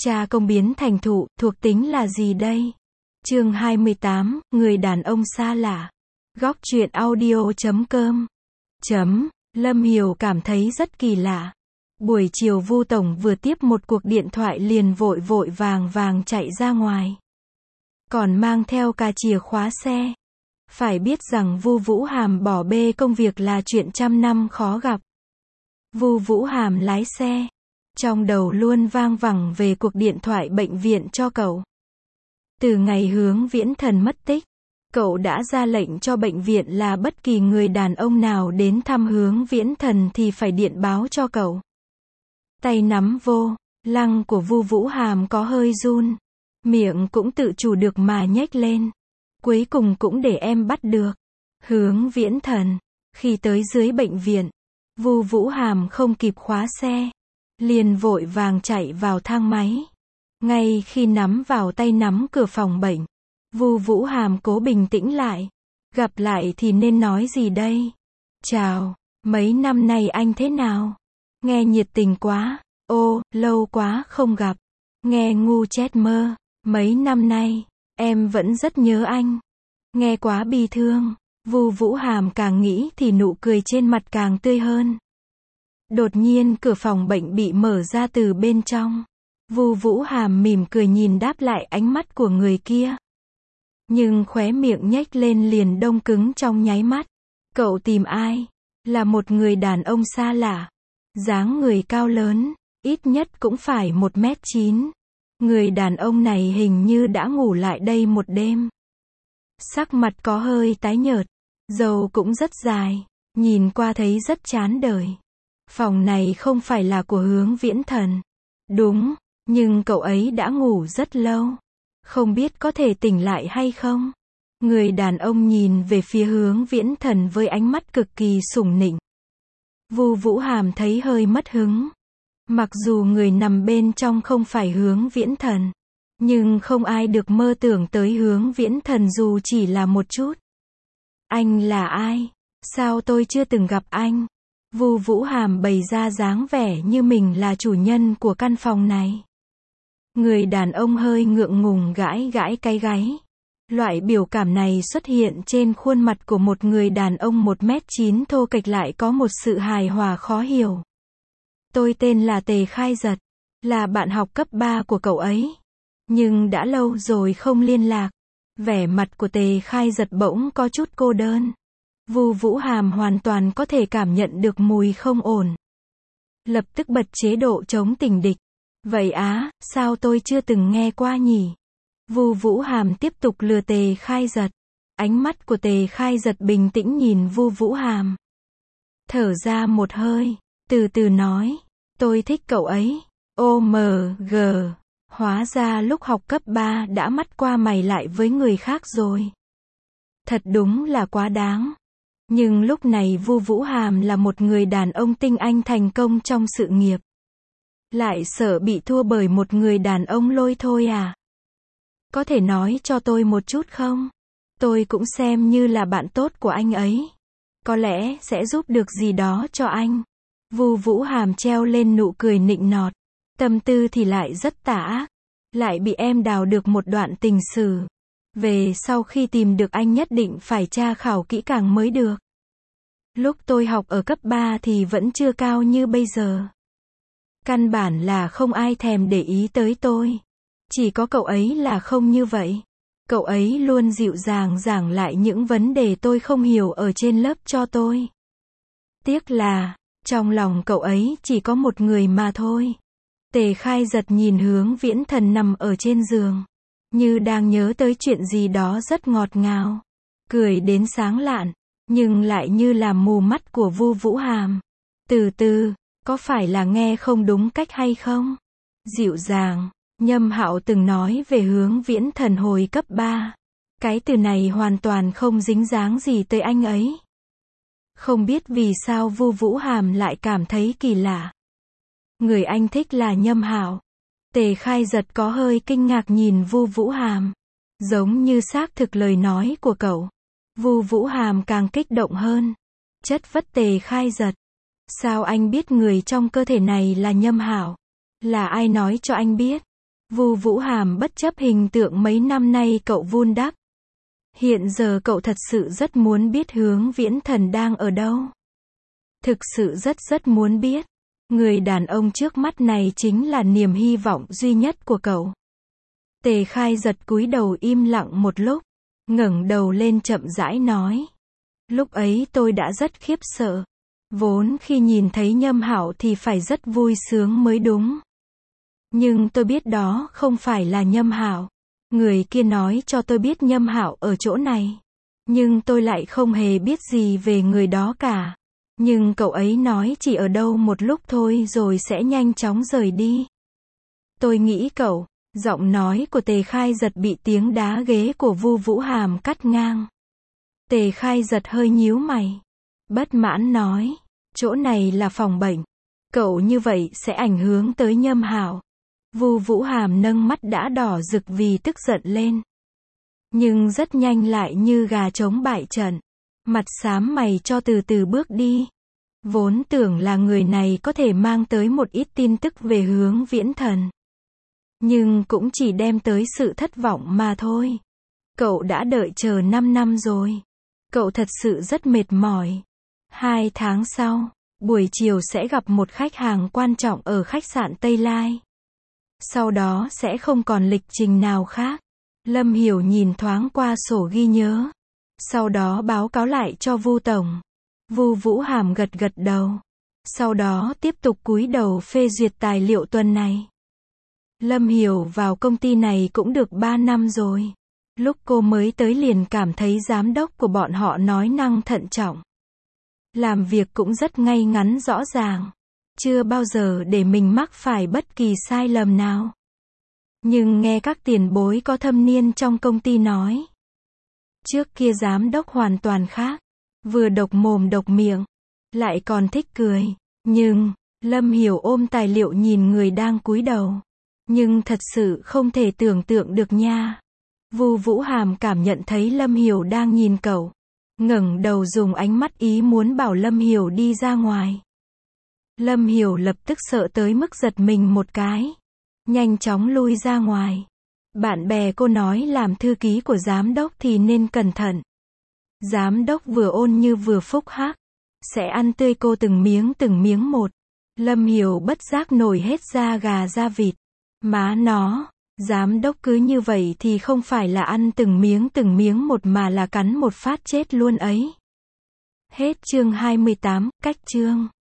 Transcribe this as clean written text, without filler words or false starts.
Cha công biến thành thụ, thuộc tính là gì đây? Chương 28, người đàn ông xa lạ. Góc truyện audio.com. Lâm Hiểu cảm thấy rất kỳ lạ. Buổi chiều Vu Tổng vừa tiếp một cuộc điện thoại liền vội vội vàng vàng chạy ra ngoài. Còn mang theo cả chìa khóa xe. Phải biết rằng Vu Vũ Hàm bỏ bê công việc là chuyện trăm năm khó gặp. Vu Vũ Hàm lái xe. Trong đầu luôn vang vẳng về cuộc điện thoại bệnh viện cho cậu. Từ ngày Hướng Viễn Thần mất tích, cậu đã ra lệnh cho bệnh viện là bất kỳ người đàn ông nào đến thăm Hướng Viễn Thần thì phải điện báo cho cậu. Tay nắm vô lăng của Vu Vũ Hàm có hơi run, miệng cũng tự chủ được mà nhếch lên. Cuối cùng cũng để em bắt được Hướng Viễn Thần. Khi tới dưới bệnh viện, Vu Vũ Hàm không kịp khóa xe, liền vội vàng chạy vào thang máy. Ngay khi nắm vào tay nắm cửa phòng bệnh, Vu Vũ Hàm cố bình tĩnh lại. Gặp lại thì nên nói gì đây? Chào, mấy năm nay anh thế nào? Nghe nhiệt tình quá. Ô, lâu quá không gặp. Nghe ngu chết mơ. Mấy năm nay, em vẫn rất nhớ anh. Nghe quá bi thương. Vu Vũ Hàm càng nghĩ thì nụ cười trên mặt càng tươi hơn. Đột nhiên cửa phòng bệnh bị mở ra từ bên trong. Vu Vũ Hàm mỉm cười nhìn đáp lại ánh mắt của người kia. Nhưng khóe miệng nhếch lên liền đông cứng trong nháy mắt. Cậu tìm ai? Là một người đàn ông xa lạ. Dáng người cao lớn, ít nhất cũng phải 1m9. Người đàn ông này hình như đã ngủ lại đây một đêm. Sắc mặt có hơi tái nhợt, râu cũng rất dài, nhìn qua thấy rất chán đời. Phòng này không phải là của Hướng Viễn Thần. Đúng, nhưng cậu ấy đã ngủ rất lâu. Không biết có thể tỉnh lại hay không? Người đàn ông nhìn về phía Hướng Viễn Thần với ánh mắt cực kỳ sủng nịnh. Vu Vũ Hàm thấy hơi mất hứng. Mặc dù người nằm bên trong không phải Hướng Viễn Thần, nhưng không ai được mơ tưởng tới Hướng Viễn Thần dù chỉ là một chút. Anh là ai? Sao tôi chưa từng gặp anh? Vu Vũ Hàm bày ra dáng vẻ như mình là chủ nhân của căn phòng này. Người đàn ông hơi ngượng ngùng gãi gãi cái gáy. Loại biểu cảm này xuất hiện trên khuôn mặt của một người đàn ông 1m9 thô kệch lại có một sự hài hòa khó hiểu. Tôi tên là Tề Khai Giật, là bạn học cấp 3 của cậu ấy. Nhưng đã lâu rồi không liên lạc. Vẻ mặt của Tề Khai Giật bỗng có chút cô đơn. Vu Vũ Hàm hoàn toàn có thể cảm nhận được mùi không ổn. Lập tức bật chế độ chống tình địch. Vậy á, sao tôi chưa từng nghe qua nhỉ? Vu Vũ Hàm tiếp tục lừa Tề Khai Giật. Ánh mắt của Tề Khai Giật bình tĩnh nhìn Vu Vũ Hàm. Thở ra một hơi, từ từ nói, tôi thích cậu ấy. OMG, hóa ra lúc học cấp 3 đã mắt qua mày lại với người khác rồi. Thật đúng là quá đáng. Nhưng lúc này Vu Vũ Hàm là một người đàn ông tinh anh thành công trong sự nghiệp. Lại sợ bị thua bởi một người đàn ông lôi thôi à? Có thể nói cho tôi một chút không? Tôi cũng xem như là bạn tốt của anh ấy. Có lẽ sẽ giúp được gì đó cho anh. Vu Vũ Hàm treo lên nụ cười nịnh nọt. Tâm tư thì lại rất tà ác. Lại bị em đào được một đoạn tình sử. Về sau khi tìm được anh nhất định phải tra khảo kỹ càng mới được. Lúc tôi học ở cấp 3 thì vẫn chưa cao như bây giờ. Căn bản là không ai thèm để ý tới tôi. Chỉ có cậu ấy là không như vậy. Cậu ấy luôn dịu dàng giảng lại những vấn đề tôi không hiểu ở trên lớp cho tôi. Tiếc là, trong lòng cậu ấy chỉ có một người mà thôi. Tề Khai Giật nhìn Hướng Viễn Thần nằm ở trên giường. Như đang nhớ tới chuyện gì đó rất ngọt ngào. Cười đến sáng lạn, nhưng lại như làm mù mắt của Vu Vũ Hàm. Từ từ, có phải là nghe không đúng cách hay không? Dịu dàng, Nhâm Hạo từng nói về Hướng Viễn Thần hồi cấp 3. Cái từ này hoàn toàn không dính dáng gì tới anh ấy. Không biết vì sao Vu Vũ Hàm lại cảm thấy kỳ lạ. Người anh thích là Nhâm Hạo. Tề Khai Giật có hơi kinh ngạc nhìn Vu Vũ Hàm. Giống như xác thực lời nói của cậu. Vu Vũ Hàm càng kích động hơn. Chất vấn Tề Khai Giật. Sao anh biết người trong cơ thể này là Nhâm Hạo? Là ai nói cho anh biết? Vu Vũ Hàm bất chấp hình tượng mấy năm nay cậu vun đắp. Hiện giờ cậu thật sự rất muốn biết Hướng Viễn Thần đang ở đâu. Thực sự rất muốn biết. Người đàn ông trước mắt này chính là niềm hy vọng duy nhất của cậu. Tề Khai Giật cúi đầu im lặng một lúc, ngẩng đầu lên chậm rãi nói. Lúc ấy tôi đã rất khiếp sợ. Vốn khi nhìn thấy Nhâm Hạo thì phải rất vui sướng mới đúng. Nhưng tôi biết đó không phải là Nhâm Hạo. Người kia nói cho tôi biết Nhâm Hạo ở chỗ này. Nhưng tôi lại không hề biết gì về người đó cả. Nhưng cậu ấy nói chỉ ở đâu một lúc thôi rồi sẽ nhanh chóng rời đi. Tôi nghĩ cậu. Giọng nói của Tề Khai Giật bị tiếng đá ghế của Vu Vũ Hàm cắt ngang. Tề Khai Giật hơi nhíu mày. Bất mãn nói. Chỗ này là phòng bệnh. Cậu như vậy sẽ ảnh hưởng tới Nhâm Hạo. Vu Vũ Hàm nâng mắt đã đỏ rực vì tức giận lên. Nhưng rất nhanh lại như gà trống bại trận. Mặt xám mày cho từ từ bước đi. Vốn tưởng là người này có thể mang tới một ít tin tức về Hướng Viễn Thần. Nhưng cũng chỉ đem tới sự thất vọng mà thôi. Cậu đã đợi chờ 5 năm rồi. Cậu thật sự rất mệt mỏi. 2 tháng sau, buổi chiều sẽ gặp một khách hàng quan trọng ở khách sạn Tây Lai. Sau đó sẽ không còn lịch trình nào khác. Lâm Hiểu nhìn thoáng qua sổ ghi nhớ. Sau đó báo cáo lại cho Vu Tổng. Vu Vũ Hàm gật gật đầu. Sau đó tiếp tục cúi đầu phê duyệt tài liệu tuần này. Lâm Hiểu vào công ty này cũng được 3 năm rồi. Lúc cô mới tới liền cảm thấy giám đốc của bọn họ nói năng thận trọng. Làm việc cũng rất ngay ngắn rõ ràng. Chưa bao giờ để mình mắc phải bất kỳ sai lầm nào. Nhưng nghe các tiền bối có thâm niên trong công ty nói. Trước kia giám đốc hoàn toàn khác. Vừa độc mồm độc miệng. Lại còn thích cười. Nhưng, Lâm Hiểu ôm tài liệu nhìn người đang cúi đầu. Nhưng thật sự không thể tưởng tượng được nha. Vu Vũ Hàm cảm nhận thấy Lâm Hiểu đang nhìn cậu. Ngẩng đầu dùng ánh mắt ý muốn bảo Lâm Hiểu đi ra ngoài. Lâm Hiểu lập tức sợ tới mức giật mình một cái. Nhanh chóng lui ra ngoài. Bạn bè cô nói làm thư ký của giám đốc thì nên cẩn thận. Giám đốc vừa ôn như vừa phúc hắc. Sẽ ăn tươi cô từng miếng một. Lâm Hiểu bất giác nổi hết da gà da vịt. Má nó, giám đốc cứ như vậy thì không phải là ăn từng miếng một mà là cắn một phát chết luôn ấy. Hết chương 28, cách chương.